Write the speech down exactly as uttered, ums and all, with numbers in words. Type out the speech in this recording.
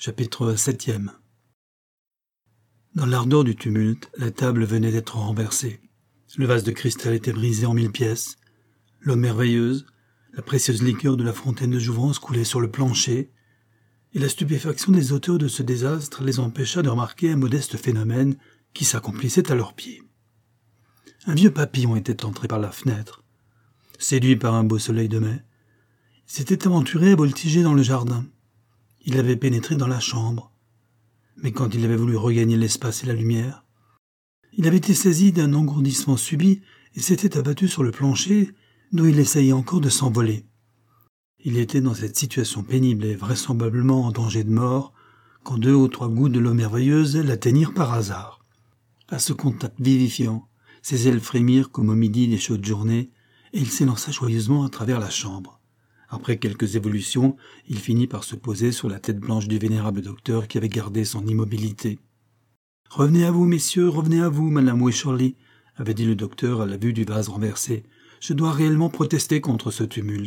Chapitre septième. Dans l'ardeur du tumulte, la table venait d'être renversée. Le vase de cristal était brisé en mille pièces. L'eau merveilleuse, la précieuse liqueur de la fontaine de jouvence coulait sur le plancher, et la stupéfaction des auteurs de ce désastre les empêcha de remarquer un modeste phénomène qui s'accomplissait à leurs pieds. Un vieux papillon était entré par la fenêtre. Séduit par un beau soleil de mai, il s'était aventuré à voltiger dans le jardin. Il avait pénétré dans la chambre, mais quand il avait voulu regagner l'espace et la lumière, il avait été saisi d'un engourdissement subit et s'était abattu sur le plancher, d'où il essayait encore de s'envoler. Il était dans cette situation pénible et vraisemblablement en danger de mort, quand deux ou trois gouttes de l'eau merveilleuse l'atteignirent par hasard. À ce contact vivifiant, ses ailes frémirent comme au midi des chaudes journées, et il s'élança joyeusement à travers la chambre. Après quelques évolutions, il finit par se poser sur la tête blanche du vénérable docteur qui avait gardé son immobilité. « Revenez à vous, messieurs, revenez à vous, madame Wycherley », avait dit le docteur à la vue du vase renversé. « Je dois réellement protester contre ce tumulte. »